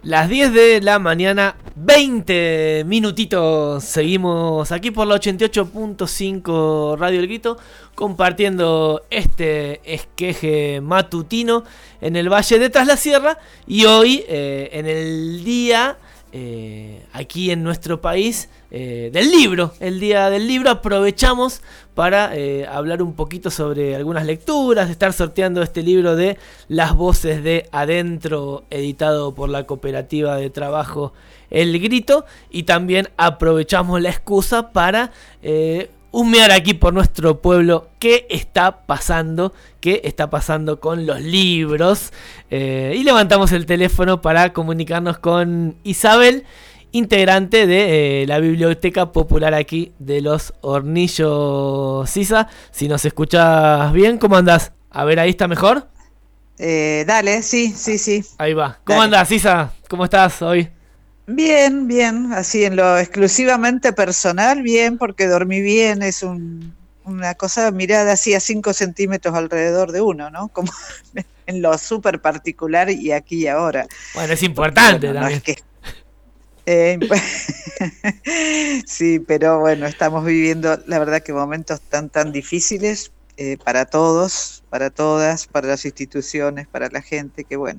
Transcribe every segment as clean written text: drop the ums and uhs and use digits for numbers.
Las 10 de la mañana, 20 minutitos. Seguimos aquí por la 88.5 Radio El Grito, compartiendo este esqueje matutino en el Valle de Tras la Sierra. Y hoy, en el día, aquí en nuestro país, del libro, el día del libro, aprovechamos para hablar un poquito sobre algunas lecturas, estar sorteando este libro de Las Voces de Adentro, editado por la Cooperativa de Trabajo El Grito, y también aprovechamos la excusa para humear aquí por nuestro pueblo qué está pasando con los libros, y levantamos el teléfono para comunicarnos con Isabel, integrante de la Biblioteca Popular aquí de Los Hornillos. Sisa, si nos escuchas bien, ¿cómo andás? A ver, ahí está mejor. Dale, sí. Ahí va. ¿Cómo andás, Sisa? ¿Cómo estás hoy? Bien, así en lo exclusivamente personal, bien, porque dormí bien, es una cosa mirada así a 5 centímetros alrededor de uno, ¿no? Como en lo súper particular y aquí y ahora. Bueno, es importante, bueno, también. No es que... sí, pero bueno, estamos viviendo, la verdad, que momentos tan difíciles para todos, para todas, para las instituciones, para la gente, que bueno,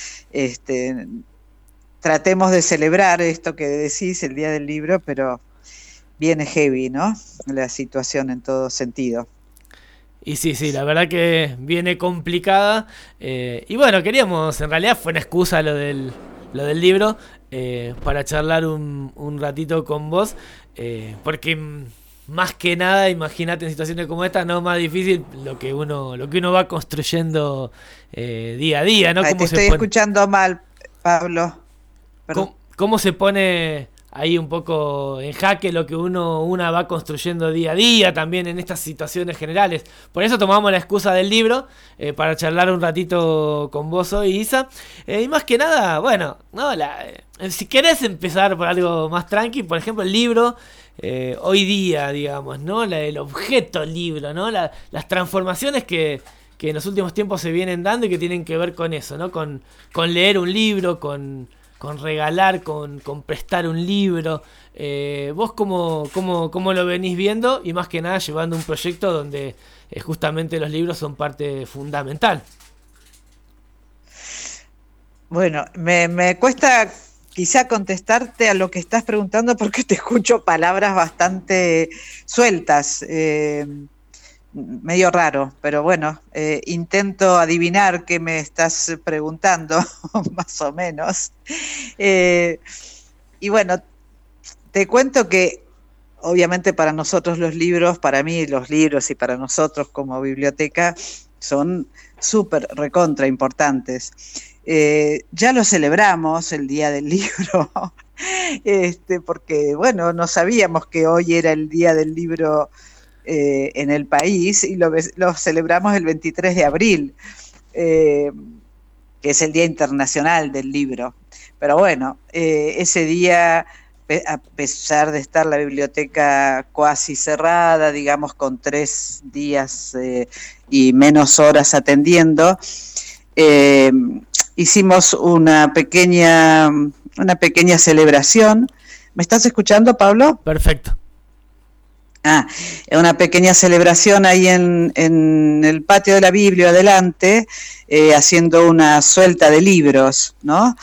tratemos de celebrar esto que decís, el Día del Libro, pero viene heavy, ¿no? La situación en todo sentido. Y sí, la verdad que viene complicada. Y bueno, en realidad fue una excusa lo del libro, para charlar un ratito con vos, porque más que nada, imagínate en situaciones como esta, no más difícil lo que uno va construyendo día a día, ¿no? Ay, te estoy escuchando mal, Pablo. ¿Cómo se pone ahí un poco en jaque lo que uno va construyendo día a día también en estas situaciones generales? Por eso tomamos la excusa del libro, para charlar un ratito con vos hoy, Isa. Y más que nada, bueno, no, si querés empezar por algo más tranqui, por ejemplo, el libro, hoy día, digamos, ¿no? El objeto libro, ¿no? Las transformaciones que en los últimos tiempos se vienen dando y que tienen que ver con eso, ¿no? Con leer un libro, con regalar, con prestar un libro. ¿Vos cómo lo venís viendo? Y más que nada llevando un proyecto donde justamente los libros son parte fundamental. Bueno, me cuesta quizá contestarte a lo que estás preguntando porque te escucho palabras bastante sueltas, medio raro, pero bueno, intento adivinar qué me estás preguntando, más o menos. Y bueno, te cuento que obviamente para nosotros los libros, para mí los libros y para nosotros como biblioteca son súper recontra importantes. Ya lo celebramos el Día del Libro, porque bueno, no sabíamos que hoy era el Día del Libro en el país, y lo celebramos el 23 de abril, que es el Día Internacional del Libro. Pero bueno, ese día, a pesar de estar la biblioteca cuasi cerrada, digamos con 3 días y menos horas atendiendo, hicimos una pequeña celebración. ¿Me estás escuchando, Pablo? Perfecto. Una pequeña celebración ahí en el patio de la Biblia adelante, haciendo una suelta de libros, ¿no?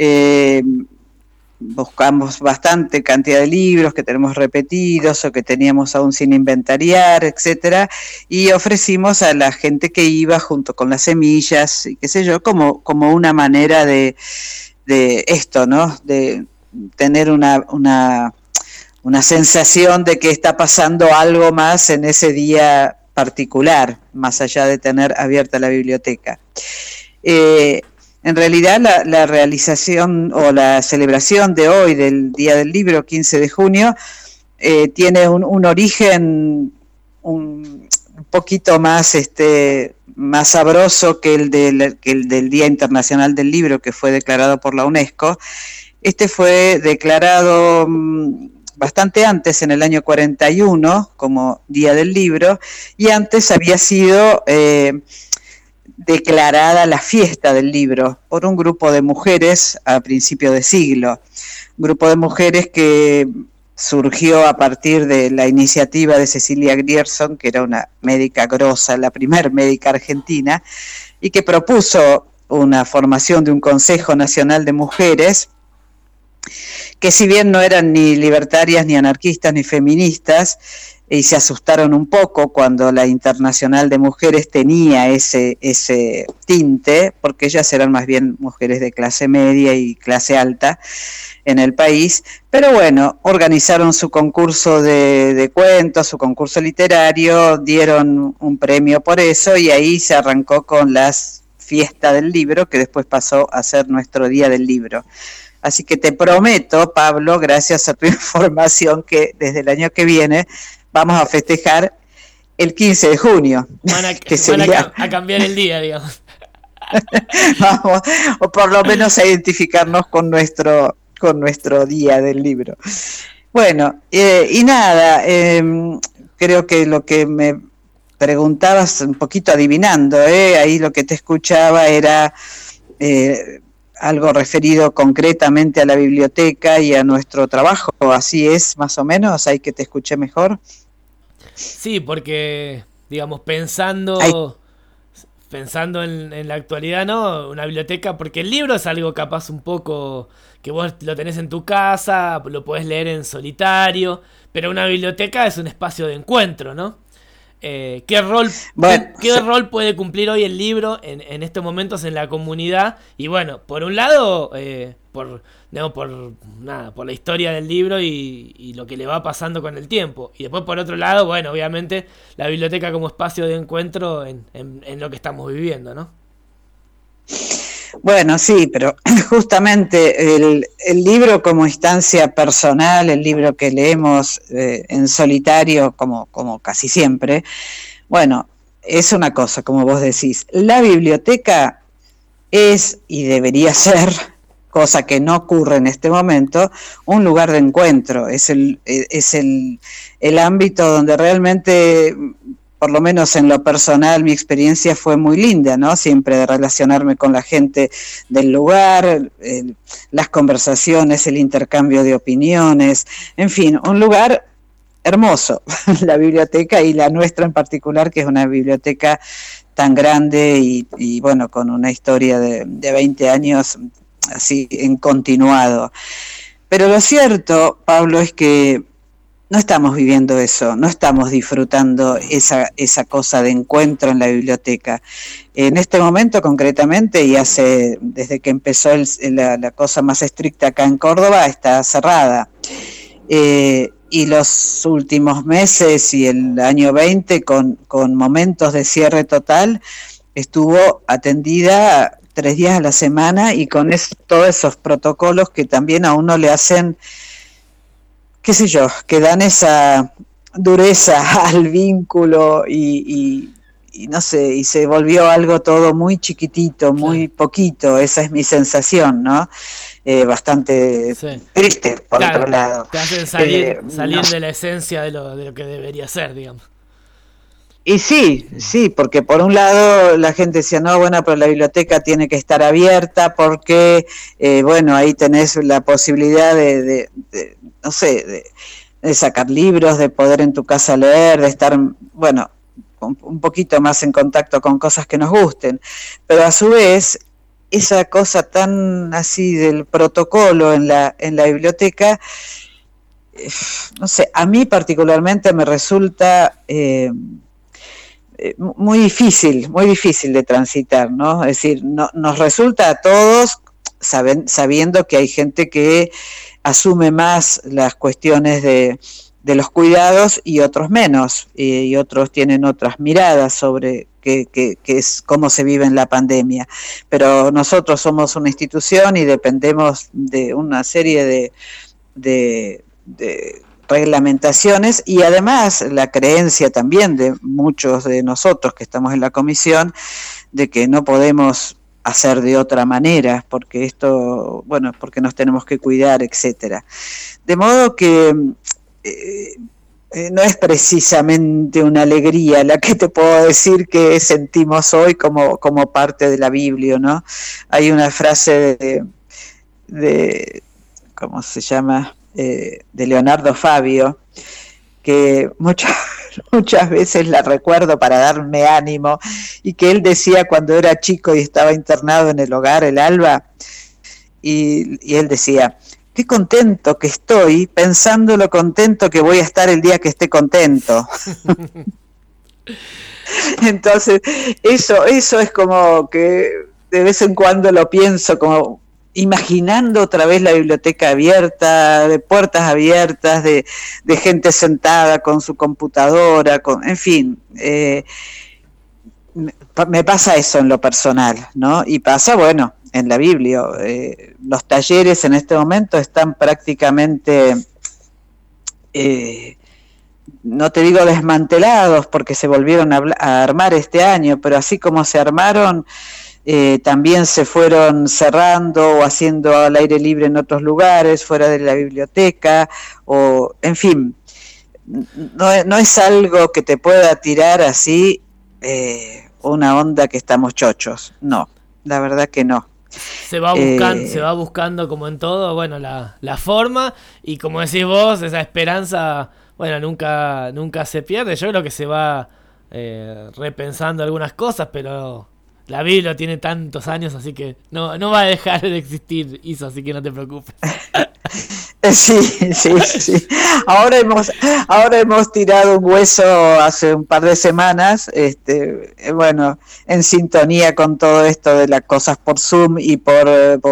Buscamos bastante cantidad de libros que tenemos repetidos o que teníamos aún sin inventariar, etcétera, y ofrecimos a la gente que iba junto con las semillas y qué sé yo, como una manera de esto, ¿no? De tener una sensación de que está pasando algo más en ese día particular, más allá de tener abierta la biblioteca. En realidad la realización o la celebración de hoy del Día del Libro, 15 de junio, tiene un origen un poquito más más sabroso que el del Día Internacional del Libro, que fue declarado por la UNESCO. Fue declarado bastante antes, en el año 41, como Día del Libro, y antes había sido declarada la fiesta del libro por un grupo de mujeres a principios de siglo. Un grupo de mujeres que surgió a partir de la iniciativa de Cecilia Grierson, que era una médica grosa, la primer médica argentina, y que propuso una formación de un Consejo Nacional de Mujeres, que si bien no eran ni libertarias, ni anarquistas, ni feministas, y se asustaron un poco cuando la Internacional de Mujeres tenía ese tinte, porque ellas eran más bien mujeres de clase media y clase alta en el país, pero bueno, organizaron su concurso de cuentos, su concurso literario, dieron un premio por eso, y ahí se arrancó con las fiesta del libro, que después pasó a ser nuestro Día del Libro. Así que te prometo, Pablo, gracias a tu información, que desde el año que viene vamos a festejar el 15 de junio. Van a cambiar el día, digamos. Vamos, o por lo menos a identificarnos con nuestro Día del Libro. Bueno, y nada, creo que lo que me preguntabas, un poquito adivinando, ahí lo que te escuchaba era algo referido concretamente a la biblioteca y a nuestro trabajo. Así es, más o menos, ahí que te escuché mejor. Sí, porque, digamos, pensando en la actualidad, ¿no? Una biblioteca, porque el libro es algo capaz un poco que vos lo tenés en tu casa, lo podés leer en solitario, pero una biblioteca es un espacio de encuentro, ¿no? ¿Qué rol puede cumplir hoy el libro en estos momentos en la comunidad? Y bueno, por un lado, por la historia del libro y lo que le va pasando con el tiempo. Y después, por otro lado, bueno, obviamente la biblioteca como espacio de encuentro en lo que estamos viviendo, ¿no? Bueno, sí, pero justamente el libro como instancia personal, el libro que leemos en solitario, como casi siempre, bueno, es una cosa, como vos decís. La biblioteca es y debería ser, cosa que no ocurre en este momento, un lugar de encuentro. Es el ámbito donde realmente, por lo menos en lo personal, mi experiencia fue muy linda, ¿no? Siempre de relacionarme con la gente del lugar, las conversaciones, el intercambio de opiniones, en fin, un lugar hermoso, la biblioteca, y la nuestra en particular, que es una biblioteca tan grande y bueno, con una historia de 20 años así en continuado. Pero lo cierto, Pablo, es que no estamos viviendo eso, no estamos disfrutando esa cosa de encuentro en la biblioteca. En este momento, concretamente, y desde que empezó la cosa más estricta acá en Córdoba, está cerrada. Y los últimos meses y el año 20, con momentos de cierre total, estuvo atendida 3 días a la semana y con todos esos protocolos que también a uno le hacen, qué sé yo, que dan esa dureza al vínculo y no sé, y se volvió algo todo muy chiquitito, muy poquito, esa es mi sensación, ¿no? Bastante triste, por otro lado. Te hacen salir de la esencia de lo que debería ser, digamos. Y sí, porque por un lado la gente decía, no, bueno, pero la biblioteca tiene que estar abierta porque, bueno, ahí tenés la posibilidad de no sé, de sacar libros, de poder en tu casa leer, de estar, bueno, un poquito más en contacto con cosas que nos gusten. Pero a su vez, esa cosa tan así del protocolo en la biblioteca, no sé, a mí particularmente me resulta muy difícil de transitar, ¿no? Es decir, nos resulta a todos, sabiendo que hay gente que asume más las cuestiones de los cuidados y otros menos, y otros tienen otras miradas sobre qué es cómo se vive en la pandemia. Pero nosotros somos una institución y dependemos de una serie de reglamentaciones, y además la creencia también de muchos de nosotros que estamos en la comisión de que no podemos hacer de otra manera, porque esto, bueno, porque nos tenemos que cuidar, etcétera. De modo que no es precisamente una alegría la que te puedo decir que sentimos hoy como parte de la Biblia, ¿no? Hay una frase de ¿cómo se llama? De Leonardo Fabio, que muchas veces la recuerdo para darme ánimo, y que él decía cuando era chico y estaba internado en el hogar El Alba, y él decía: qué contento que estoy, pensando lo contento que voy a estar el día que esté contento. Entonces, eso es como que de vez en cuando lo pienso, como imaginando otra vez la biblioteca abierta, de puertas abiertas, de gente sentada con su computadora, en fin, me pasa eso en lo personal, ¿no? Y pasa, bueno, en la Biblia. Los talleres en este momento están prácticamente, no te digo desmantelados, porque se volvieron a armar este año, pero así como se armaron, también se fueron cerrando o haciendo al aire libre en otros lugares, fuera de la biblioteca, o en fin, no es algo que te pueda tirar así una onda que estamos chochos, no, la verdad que no. Se va buscando como en todo, bueno, la forma, y como decís vos, esa esperanza, bueno, nunca se pierde. Yo creo que se va repensando algunas cosas, pero la Biblia tiene tantos años, así que no va a dejar de existir, Isa, así que no te preocupes. Sí. Ahora hemos tirado un hueso hace un par de semanas, bueno, en sintonía con todo esto de las cosas por Zoom y por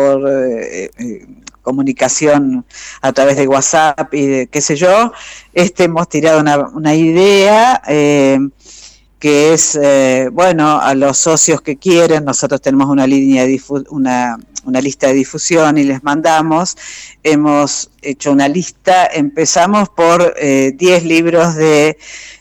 comunicación a través de WhatsApp y de qué sé yo. Hemos tirado una idea que es, bueno, a los socios que quieren, nosotros tenemos una línea de una lista de difusión y les mandamos. Hemos hecho una lista, empezamos por 10 libros de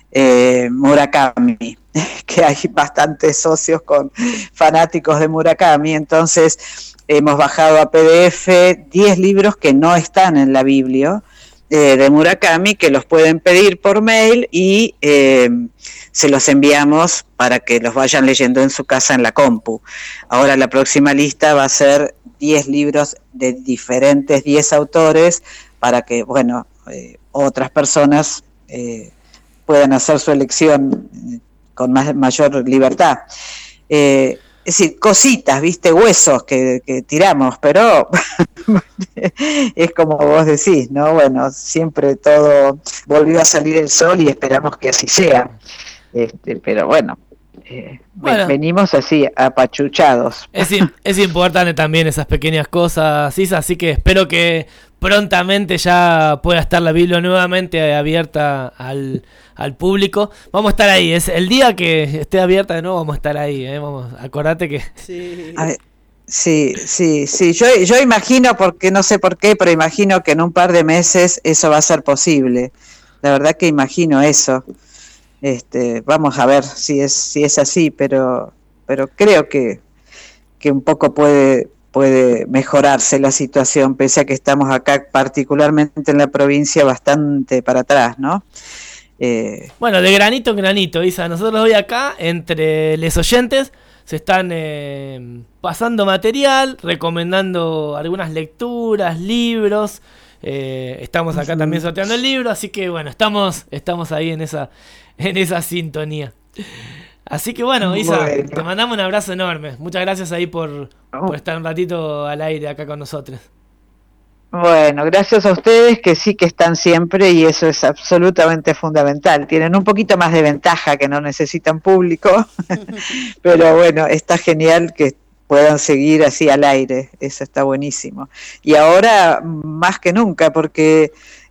Murakami, que hay bastantes socios fanáticos de Murakami, entonces hemos bajado a PDF 10 libros que no están en la Biblia de Murakami, que los pueden pedir por mail y se los enviamos para que los vayan leyendo en su casa en la compu. Ahora la próxima lista va a ser 10 libros de diferentes 10 autores para que, bueno, otras personas puedan hacer su elección con mayor libertad. Es decir, cositas, viste, huesos que tiramos, pero es como vos decís, ¿no? Bueno, siempre todo volvió a salir el sol y esperamos que así sea. Pero bueno, venimos así, apachuchados. Es importante también esas pequeñas cosas, Isa, así que espero que prontamente ya pueda estar la Biblia nuevamente abierta al público. Vamos a estar ahí, es el día que esté abierta de nuevo, vamos a estar ahí, acordate que... Sí. A ver, sí, yo imagino, porque no sé por qué, pero imagino que en un par de meses eso va a ser posible. La verdad que imagino eso. Vamos a ver si es así, pero creo que un poco puede mejorarse la situación, pese a que estamos acá, particularmente en la provincia, bastante para atrás, ¿no? Bueno, de granito en granito, Isa. Nosotros hoy acá, entre los oyentes, se están pasando material, recomendando algunas lecturas, libros. Estamos acá también sorteando el libro, así que bueno, estamos ahí en esa sintonía. Así que bueno, Isa, te mandamos un abrazo enorme. Muchas gracias ahí por estar un ratito al aire acá con nosotros. Bueno, gracias a ustedes, que sí que están siempre, y eso es absolutamente fundamental. Tienen un poquito más de ventaja, que no necesitan público, pero bueno, está genial que puedan seguir así al aire, eso está buenísimo. Y ahora más que nunca, porque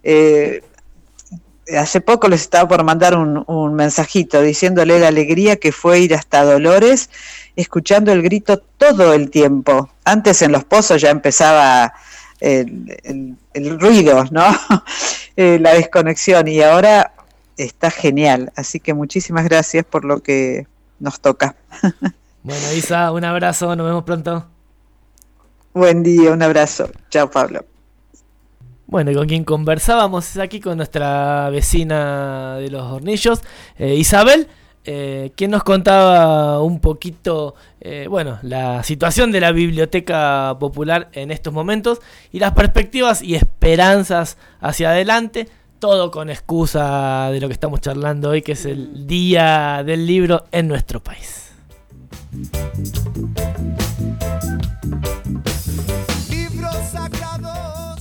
hace poco les estaba por mandar un mensajito diciéndole la alegría que fue ir hasta Dolores, escuchando el grito todo el tiempo. Antes en Los Pozos ya empezaba el ruido, ¿no? La desconexión, y ahora está genial, así que muchísimas gracias por lo que nos toca. Bueno, Isa, un abrazo, nos vemos pronto. Buen día, un abrazo. Chao, Pablo. Bueno, y con quien conversábamos es aquí con nuestra vecina de los Hornillos, Isabel, quien nos contaba un poquito, la situación de la Biblioteca Popular en estos momentos y las perspectivas y esperanzas hacia adelante, todo con excusa de lo que estamos charlando hoy, que es el Día del Libro en nuestro país. Libro sagrado.